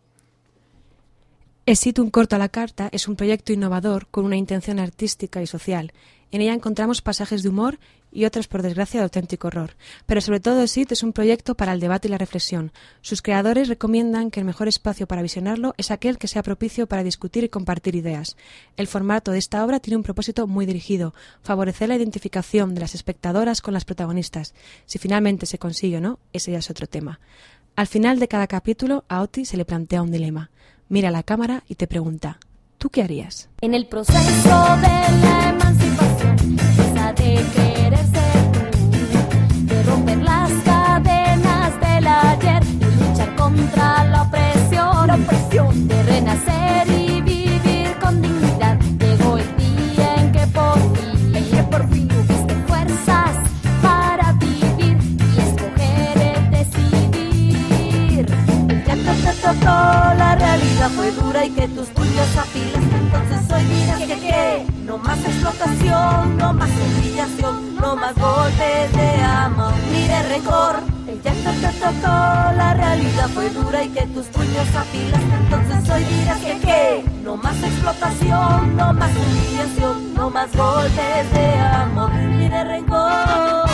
Exit un corto a la carta es un proyecto innovador con una intención artística y social. En ella encontramos pasajes de humor y otros, por desgracia, de auténtico horror. Pero sobre todo Exit es un proyecto para el debate y la reflexión. Sus creadores recomiendan que el mejor espacio para visionarlo es aquel que sea propicio para discutir y compartir ideas. El formato de esta obra tiene un propósito muy dirigido: favorecer la identificación de las espectadoras con las protagonistas. Si finalmente se consigue o no, ese ya es otro tema. Al final de cada capítulo, a Oti se le plantea un dilema. Mira a la cámara y te pregunta: ¿tú qué harías? En el proceso de la emancipación, esa de querer ser tú, de romper las cadenas del ayer, de luchar contra la opresión, la opresión, de renacer y vivir con dignidad. Llegó el día en que por fin, en que por fin tuviste fuerzas para vivir y escoger el decidir. Ya te, te tocó, la realidad fue dura y que tus puños afilaste. Entonces hoy dirás que qué, no más explotación, no más humillación, no más golpes de amor ni de rencor. El llanto te tocó, la realidad fue dura y que tus puños afilaste. Entonces hoy dirás que qué, no más explotación, no más humillación, no más golpes de amor ni de rencor.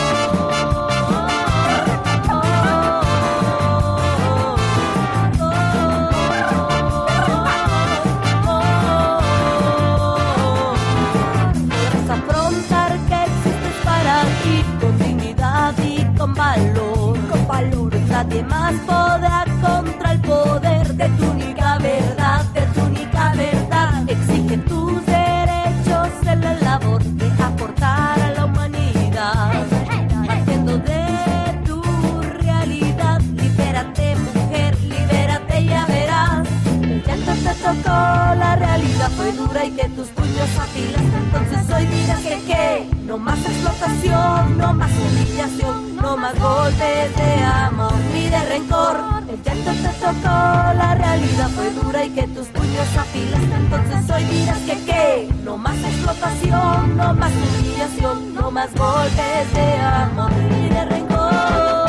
Con valor, con valor, nadie más podrá contra el poder de tu única verdad, de tu única verdad. Exige tus derechos en la labor de aportar a la humanidad, haciendo de tu realidad. Libérate, mujer, libérate, ya verás. El llanto te tocó, la realidad fue dura y que tus puños afilaste. Entonces hoy dirás que qué, no más explotación, no más humillación, no más golpes de amor ni de rencor. El llanto te tocó, la realidad fue dura y que tus puños afilaste. Entonces hoy dirás que qué, no más explotación, no más humillación, no más golpes de amor ni de rencor.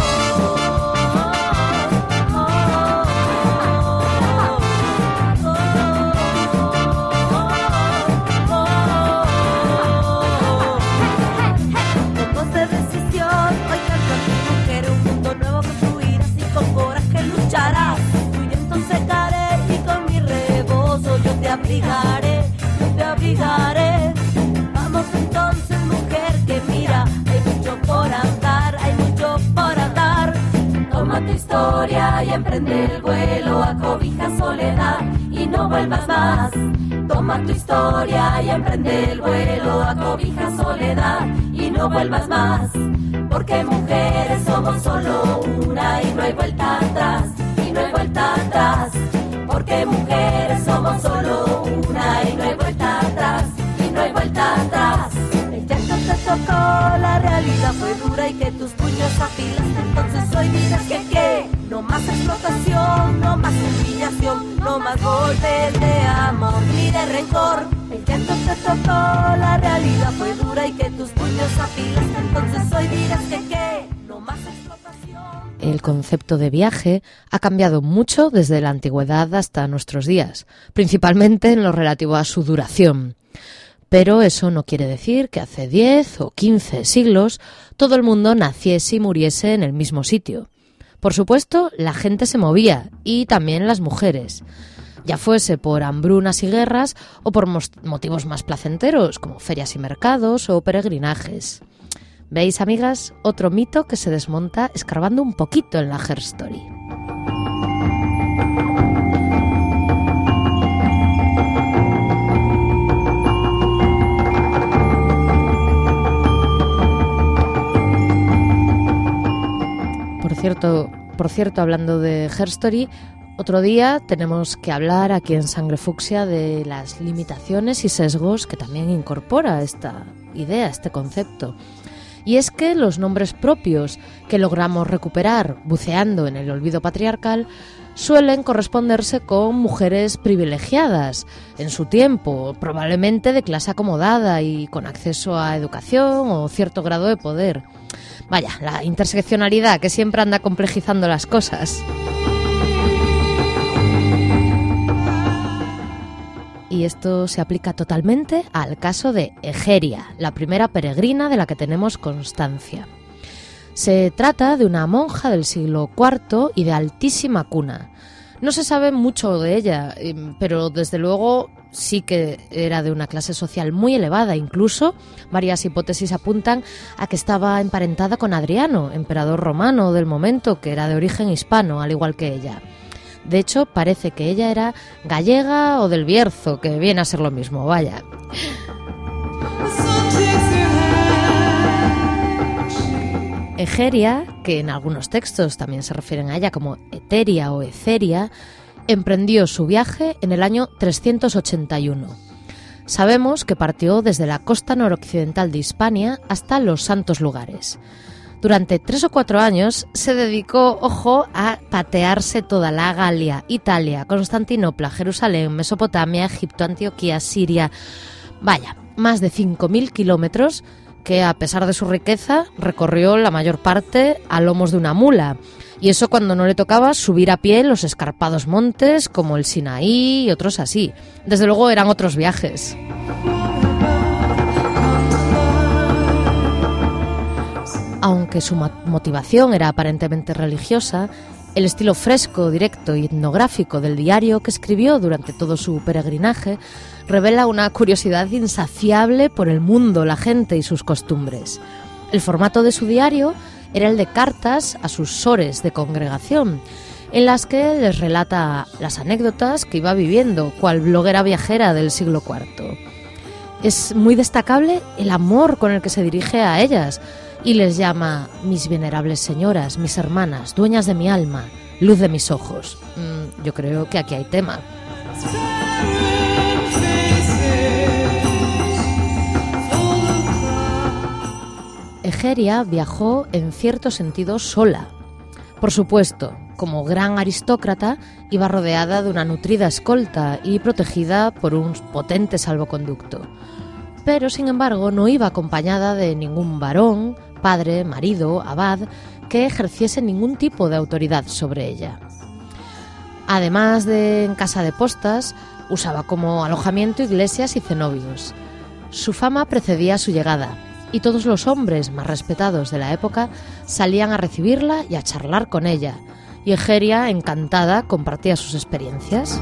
Abrigaré, yo te abrigaré. Vamos entonces, mujer, que mira, hay mucho por andar, hay mucho por andar. Toma tu historia y emprende el vuelo a cobija soledad y no vuelvas más. Toma tu historia y emprende el vuelo a cobija soledad y no vuelvas más. Porque mujeres somos solo una y no hay vuelta atrás, y no hay vuelta atrás. Porque mujeres somos solo una y no hay vuelta atrás, y no hay vuelta atrás. El llanto te tocó, la realidad fue dura y que tus puños afilaste. Entonces hoy dirás que qué, no más explotación, no más humillación, no más golpes de amor ni de El concepto de viaje ha cambiado mucho desde la antigüedad hasta nuestros días, principalmente en lo relativo a su duración. Pero eso no quiere decir que hace diez o quince siglos todo el mundo naciese y muriese en el mismo sitio. Por supuesto, la gente se movía, y también las mujeres, ya fuese por hambrunas y guerras o por motivos más placenteros, como ferias y mercados o peregrinajes. ¿Veis, amigas? Otro mito que se desmonta escarbando un poquito en la Herstory. Por cierto, por cierto, hablando de Herstory, otro día tenemos que hablar aquí en Sangre Fucsia de las limitaciones y sesgos que también incorpora esta idea, este concepto. Y es que los nombres propios que logramos recuperar buceando en el olvido patriarcal suelen corresponderse con mujeres privilegiadas en su tiempo, probablemente de clase acomodada y con acceso a educación o cierto grado de poder. Vaya, la interseccionalidad que siempre anda complejizando las cosas. Y esto se aplica totalmente al caso de Egeria, la primera peregrina de la que tenemos constancia. Se trata de una monja del siglo cuarto y de altísima cuna. No se sabe mucho de ella, pero desde luego sí que era de una clase social muy elevada. Incluso varias hipótesis apuntan a que estaba emparentada con Adriano, emperador romano del momento, que era de origen hispano, al igual que ella. De hecho, parece que ella era gallega o del Bierzo, que viene a ser lo mismo, vaya. Egeria, que en algunos textos también se refieren a ella como Eteria o Eceria, emprendió su viaje en el año trescientos ochenta y uno. Sabemos que partió desde la costa noroccidental de Hispania hasta los Santos Lugares. Durante tres o cuatro años se dedicó, ojo, a patearse toda la Galia, Italia, Constantinopla, Jerusalén, Mesopotamia, Egipto, Antioquía, Siria. Vaya, más de cinco mil kilómetros que, a pesar de su riqueza, recorrió la mayor parte a lomos de una mula. Y eso cuando no le tocaba subir a pie los escarpados montes como el Sinaí y otros así. Desde luego eran otros viajes. Aunque su motivación era aparentemente religiosa, el estilo fresco, directo y etnográfico del diario que escribió durante todo su peregrinaje revela una curiosidad insaciable por el mundo, la gente y sus costumbres. El formato de su diario era el de cartas a sus sores de congregación, en las que les relata las anécdotas que iba viviendo, cual bloguera viajera del siglo cuarto. Es muy destacable el amor con el que se dirige a ellas, y les llama mis venerables señoras, mis hermanas, dueñas de mi alma, luz de mis ojos. Mm, yo creo que aquí hay tema. Egeria viajó en cierto sentido sola. Por supuesto, como gran aristócrata, iba rodeada de una nutrida escolta y protegida por un potente salvoconducto. Pero, sin embargo, no iba acompañada de ningún varón, padre, marido, abad, que ejerciese ningún tipo de autoridad sobre ella. Además de en casa de postas, usaba como alojamiento iglesias y cenobios. Su fama precedía su llegada, y todos los hombres más respetados de la época salían a recibirla y a charlar con ella, y Egeria, encantada, compartía sus experiencias.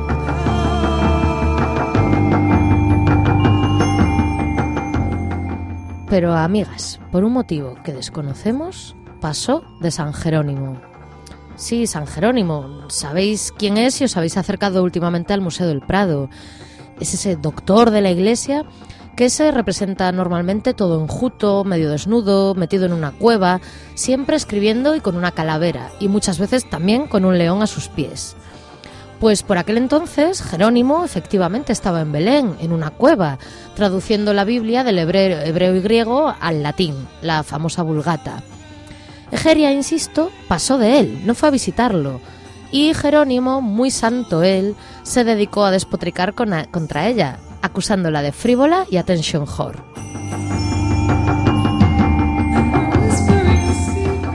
Pero, amigas, por un motivo que desconocemos, pasó de San Jerónimo. Sí, San Jerónimo. ¿Sabéis quién es si os habéis acercado últimamente al Museo del Prado? Es ese doctor de la Iglesia que se representa normalmente todo enjuto, medio desnudo, metido en una cueva, siempre escribiendo y con una calavera, y muchas veces también con un león a sus pies. Pues por aquel entonces Jerónimo efectivamente estaba en Belén, en una cueva, traduciendo la Biblia del hebreo, hebreo y griego al latín, la famosa Vulgata. Egeria, insisto, pasó de él, no fue a visitarlo, y Jerónimo, muy santo él, se dedicó a despotricar con a, contra ella, acusándola de frívola y attention whore.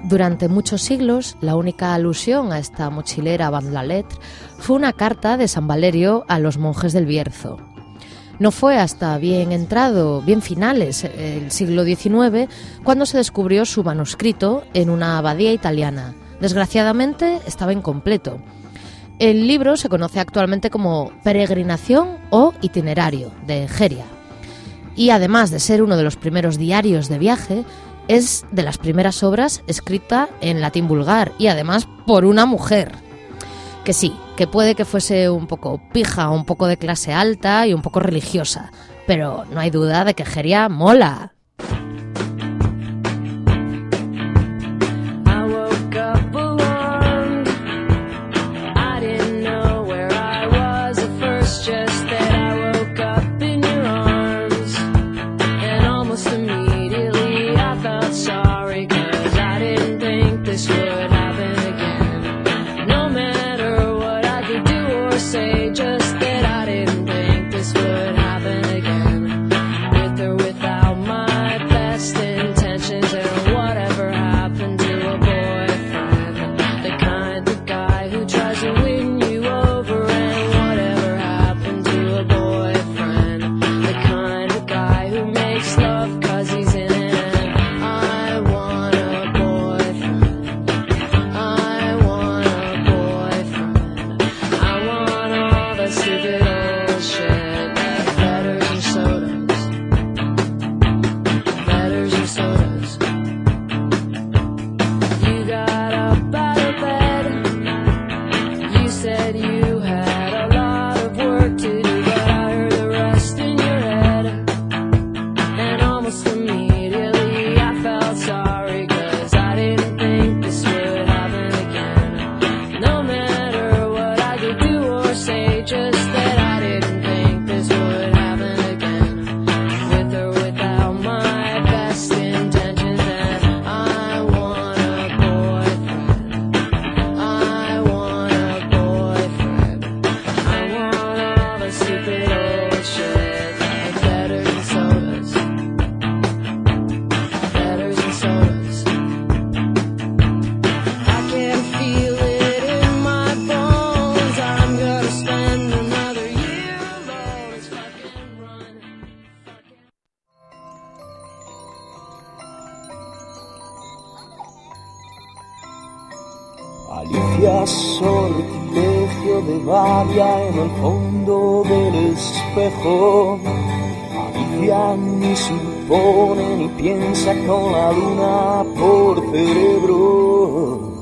Durante muchos siglos, la única alusión a esta mochilera Bande la Lettre fue una carta de San Valerio a los monjes del Bierzo. No fue hasta bien entrado, bien finales, el siglo diecinueve, cuando se descubrió su manuscrito en una abadía italiana. Desgraciadamente, estaba incompleto. El libro se conoce actualmente como Peregrinación o Itinerario de Egeria. Y además de ser uno de los primeros diarios de viaje, es de las primeras obras escrita en latín vulgar y además por una mujer. Que sí, que puede que fuese un poco pija, un poco de clase alta y un poco religiosa, pero no hay duda de que Egeria mola. Alicia, sortilegio de Varia en el fondo del espejo. Alicia ni supone ni piensa con la luna por cerebro.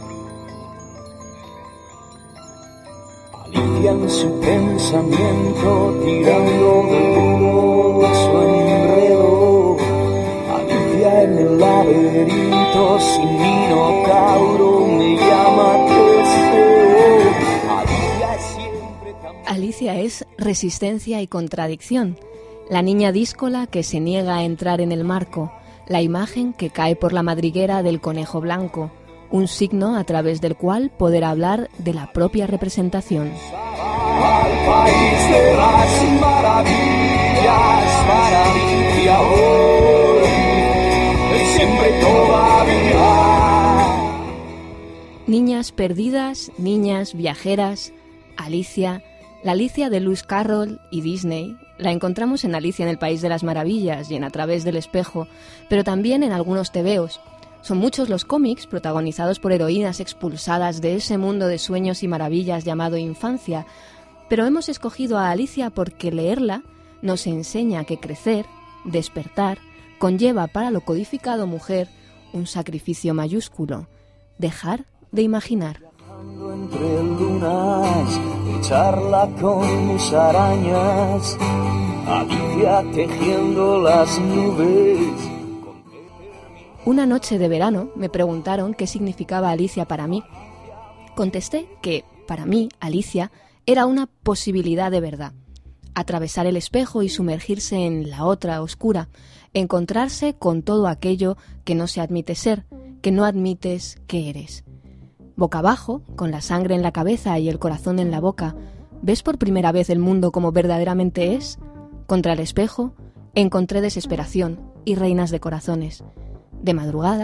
Alicia en su pensamiento tirando del hilo de su enredo. Alicia en el laberinto sin minotauro me llama Teseo. Alicia es siempre tan... Alicia es resistencia y contradicción. La niña díscola que se niega a entrar en el marco, la imagen que cae por la madriguera del conejo blanco, un signo a través del cual poder hablar de la propia representación. Al país de las maravillas, maravilla hoy, siempre todavía. Niñas perdidas, niñas viajeras, Alicia, la Alicia de Lewis Carroll y Disney. La encontramos en Alicia en el País de las Maravillas y en A través del espejo, pero también en algunos tebeos. Son muchos los cómics protagonizados por heroínas expulsadas de ese mundo de sueños y maravillas llamado infancia, pero hemos escogido a Alicia porque leerla nos enseña que crecer, despertar, conlleva para lo codificado mujer un sacrificio mayúsculo, dejar de imaginar. Entre lunas y charla con mis arañas, Alicia tejiendo las nubes. Una noche de verano me preguntaron qué significaba Alicia para mí. Contesté que, para mí, Alicia era una posibilidad de verdad. Atravesar el espejo y sumergirse en la otra oscura, encontrarse con todo aquello que no se admite ser, que no admites que eres. Boca abajo, con la sangre en la cabeza y el corazón en la boca, ¿ves por primera vez el mundo como verdaderamente es? Contra el espejo, encontré desesperación y reinas de corazones. De madrugada,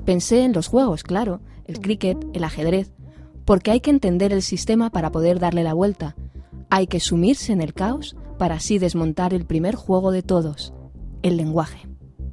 Pensé en los juegos, claro, el cricket, el ajedrez, porque hay que entender el sistema para poder darle la vuelta. Hay que sumirse en el caos para así desmontar el primer juego de todos, el lenguaje.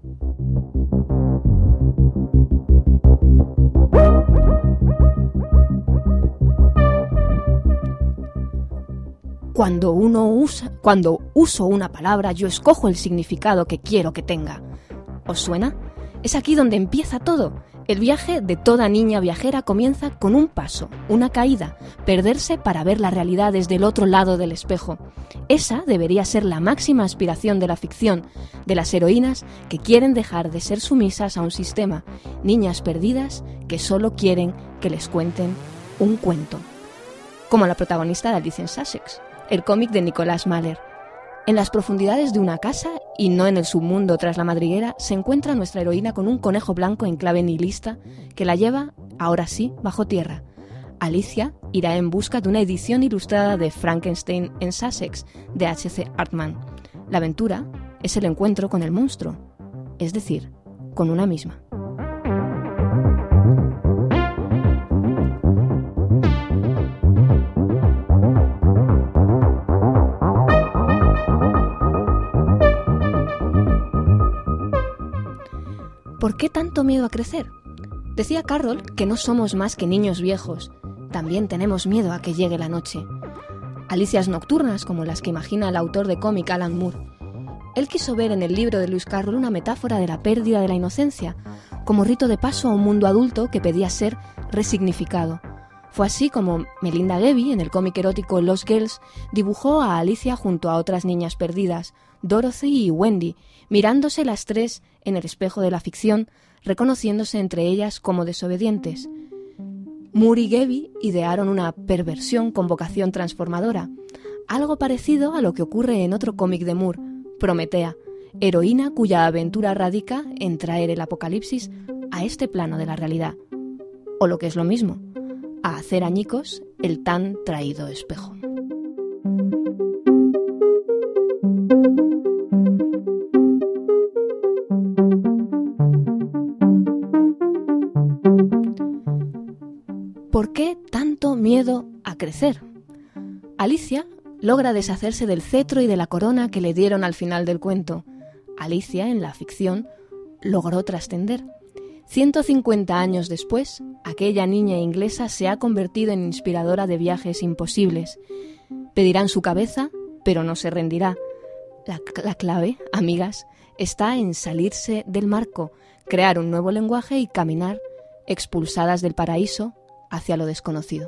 Cuando uno usa, cuando uso una palabra, yo escojo el significado que quiero que tenga. ¿Os suena? Es aquí donde empieza todo. El viaje de toda niña viajera comienza con un paso, una caída, perderse para ver la realidad desde el otro lado del espejo. Esa debería ser la máxima aspiración de la ficción, de las heroínas que quieren dejar de ser sumisas a un sistema, niñas perdidas que solo quieren que les cuenten un cuento. Como la protagonista de Alicia en Sussex, el cómic de Nicolás Mahler. En las profundidades de una casa, y no en el submundo tras la madriguera, se encuentra nuestra heroína con un conejo blanco en clave nihilista que la lleva, ahora sí, bajo tierra. Alicia irá en busca de una edición ilustrada de Frankenstein en Sussex, de H C Hartman. La aventura es el encuentro con el monstruo, es decir, con una misma. ¿Por qué tanto miedo a crecer? Decía Carroll que no somos más que niños viejos. También tenemos miedo a que llegue la noche. Alicias nocturnas como las que imagina el autor de cómic Alan Moore. Él quiso ver en el libro de Lewis Carroll una metáfora de la pérdida de la inocencia, como rito de paso a un mundo adulto que pedía ser resignificado. Fue así como Melinda Levy, en el cómic erótico Lost Girls, dibujó a Alicia junto a otras niñas perdidas, Dorothy y Wendy, mirándose las tres en el espejo de la ficción, reconociéndose entre ellas como desobedientes. Moore y Gebbie idearon una perversión con vocación transformadora, algo parecido a lo que ocurre en otro cómic de Moore, Prometea, heroína cuya aventura radica en traer el apocalipsis a este plano de la realidad. O lo que es lo mismo, a hacer añicos el tan traído espejo. ¿Por qué tanto miedo a crecer? Alicia logra deshacerse del cetro y de la corona que le dieron al final del cuento. Alicia, en la ficción, logró trascender. ciento cincuenta años después, aquella niña inglesa se ha convertido en inspiradora de viajes imposibles. Pedirán su cabeza, pero no se rendirá. La, la clave, amigas, está en salirse del marco, crear un nuevo lenguaje y caminar, expulsadas del paraíso, hacia lo desconocido.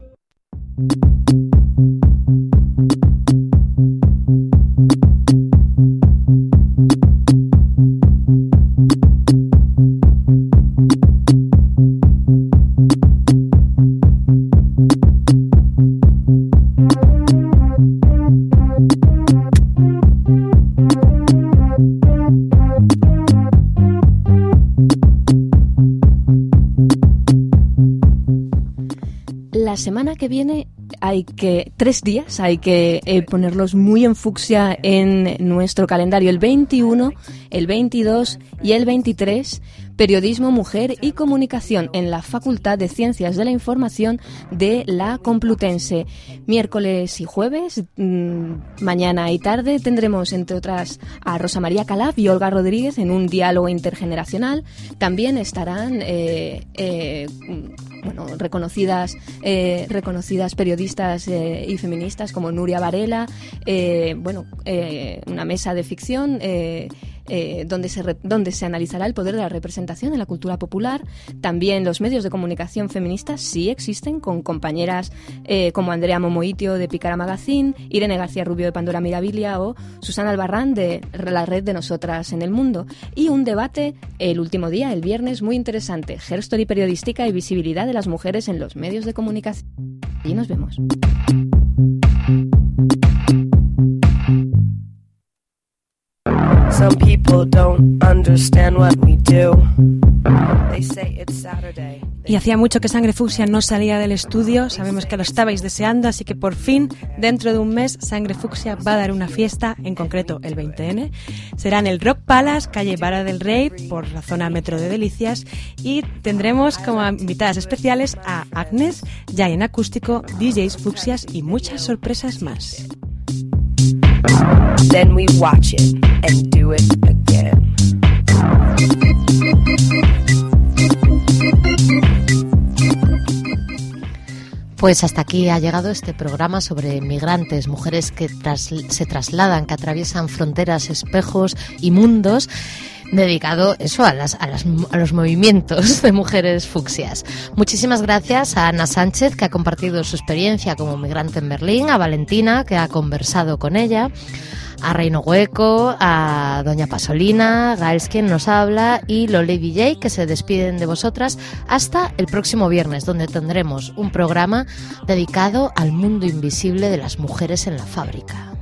La semana que viene hay que, tres días, hay que eh, ponerlos muy en fucsia en nuestro calendario. El veintiuno, el veintidós y el veintitrés, Periodismo, Mujer y Comunicación en la Facultad de Ciencias de la Información de la Complutense. Miércoles y jueves, mmm, mañana y tarde, tendremos, entre otras, a Rosa María Calaf y Olga Rodríguez en un diálogo intergeneracional. También estarán eh, eh, bueno, reconocidas, eh, reconocidas periodistas eh, y feministas como Nuria Varela, eh, bueno, eh, una mesa de ficción eh, Eh, donde, se re, donde se analizará el poder de la representación en la cultura popular. También los medios de comunicación feministas sí existen, con compañeras eh, como Andrea Momoitio de Picara Magazine, Irene García Rubio de Pandora Mirabilia o Susana Albarrán de la red de Nosotras en el Mundo. Y un debate el último día, el viernes, muy interesante: Herstory periodística y visibilidad de las mujeres en los medios de comunicación. Y nos vemos. Some people don't understand what we do. Y hacía mucho que Sangre Fucsia no salía del estudio, sabemos que lo estabais deseando, así que por fin, dentro de un mes, Sangre Fucsia va a dar una fiesta, en concreto el veinte ene. Será en el Rock Palace, calle Vara del Rey, por la zona metro de Delicias, y tendremos como invitadas especiales a Agnes, Jay en acústico, D Js Fucsias y muchas sorpresas más. Then we watch it and do it again. Pues hasta aquí ha llegado este programa sobre migrantes, mujeres que tras, se trasladan, que atraviesan fronteras, espejos y mundos, dedicado eso a, las, a, las, a los movimientos de mujeres fucsias. Muchísimas gracias a Ana Sánchez, que ha compartido su experiencia como migrante en Berlín, a Valentina, que ha conversado con ella, a Reino Hueco, a Doña Pasolina, Gaels quien nos habla y Lole D J, que se despiden de vosotras hasta el próximo viernes, donde tendremos un programa dedicado al mundo invisible de las mujeres en la fábrica.